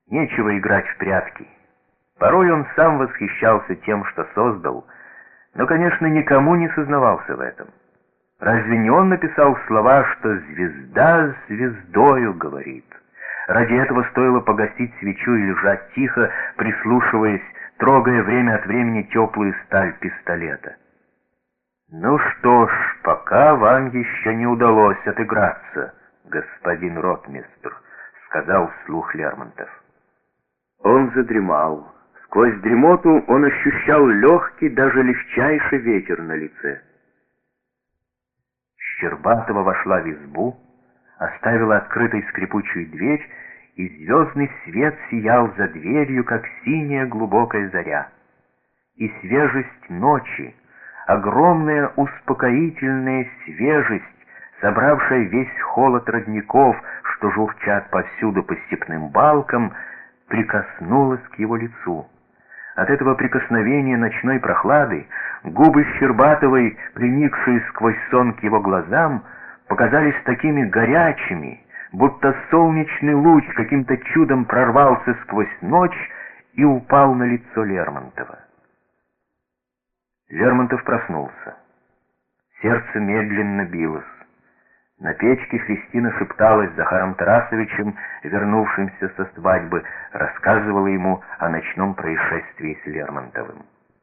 Нечего играть в прятки. Порой он сам восхищался тем, что создал, но, конечно, никому не сознавался в этом. Разве не он написал слова, что «звезда звездою говорит»? Ради этого стоило погасить свечу и лежать тихо, прислушиваясь, трогая время от времени теплую сталь пистолета. «Ну что ж, пока вам еще не удалось отыграться, господин ротмистр», — сказал вслух Лермонтов. Он задремал. Сквозь дремоту он ощущал легкий, даже легчайший ветер на лице. Щербатова вошла в избу, оставила открытой скрипучую дверь, и звездный свет сиял за дверью, как синяя глубокая заря. И свежесть ночи, огромная успокоительная свежесть, собравшая весь холод родников, что журчат повсюду по степным балкам, прикоснулась к его лицу. От этого прикосновения ночной прохлады губы Щербатовой, приникшие сквозь сон к его глазам, показались такими горячими, будто солнечный луч каким-то чудом прорвался сквозь ночь и упал на лицо Лермонтова. Лермонтов проснулся. Сердце медленно билось. На печке Христина шепталась с Захаром Тарасовичем, вернувшимся со свадьбы, рассказывала ему о ночном происшествии с Лермонтовым.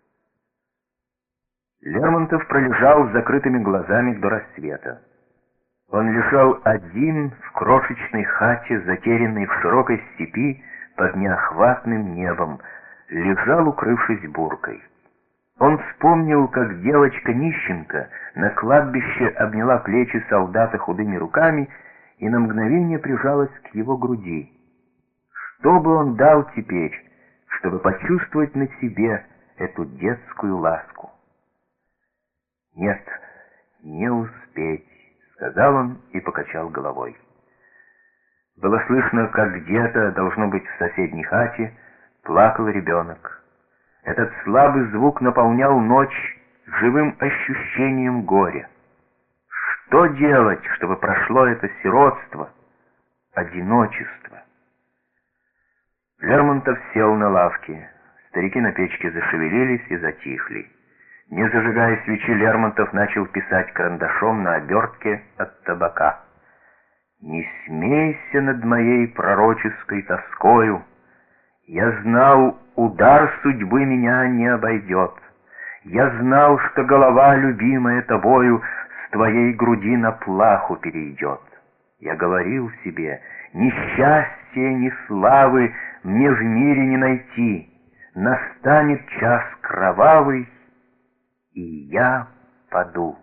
Лермонтов пролежал с закрытыми глазами до рассвета. Он лежал один в крошечной хате, затерянной в широкой степи под неохватным небом, лежал, укрывшись буркой. Он вспомнил, как девочка-нищенка на кладбище обняла плечи солдата худыми руками и на мгновение прижалась к его груди. Что бы он дал теперь, чтобы почувствовать на себе эту детскую ласку? «Нет, не успеть», — сказал он и покачал головой. Было слышно, как где-то, должно быть в соседней хате, плакал ребенок. Этот слабый звук наполнял ночь живым ощущением горя. Что делать, чтобы прошло это сиротство, одиночество? Лермонтов сел на лавке. Старики на печке зашевелились и затихли. Не зажигая свечи, Лермонтов начал писать карандашом на обертке от табака. «Не смейся над моей пророческой тоскою. Я знал, удар судьбы меня не обойдет. Я знал, что голова, любимая тобою, с твоей груди на плаху перейдет. Я говорил себе, ни счастья, ни славы мне в мире не найти. Настанет час кровавый, и я паду».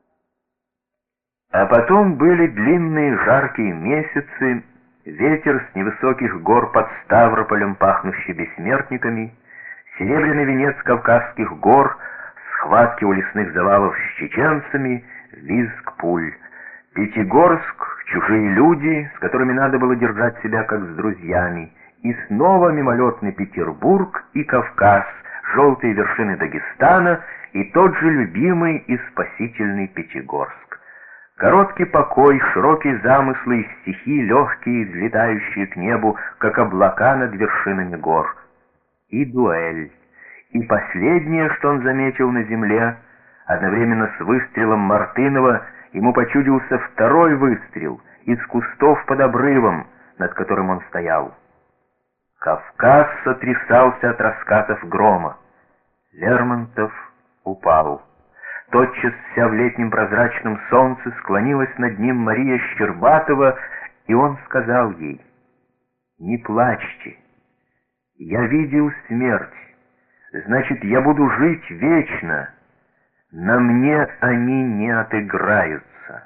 А потом были длинные жаркие месяцы, ветер с невысоких гор под Ставрополем, пахнущий бессмертниками, серебряный венец Кавказских гор, схватки у лесных завалов с чеченцами, визг пуль, Пятигорск, чужие люди, с которыми надо было держать себя как с друзьями, и снова мимолетный Петербург и Кавказ, желтые вершины Дагестана и тот же любимый и спасительный Пятигорск. Короткий покой, широкие замыслы и стихи, легкие, взлетающие к небу, как облака над вершинами гор. И дуэль. И последнее, что он заметил на земле, одновременно с выстрелом Мартынова, ему почудился второй выстрел из кустов под обрывом, над которым он стоял. Кавказ сотрясался от раскатов грома. Лермонтов упал. Тотчас вся в летнем прозрачном солнце склонилась над ним Мария Щербатова, и он сказал ей: «Не плачьте, я видел смерть, значит, я буду жить вечно, на мне они не отыграются».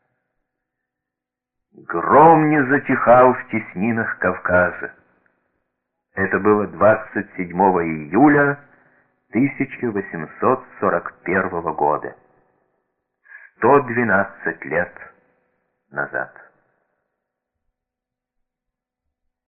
Гром не затихал в теснинах Кавказа. Это было 27 июля 1841 года, 112 лет назад.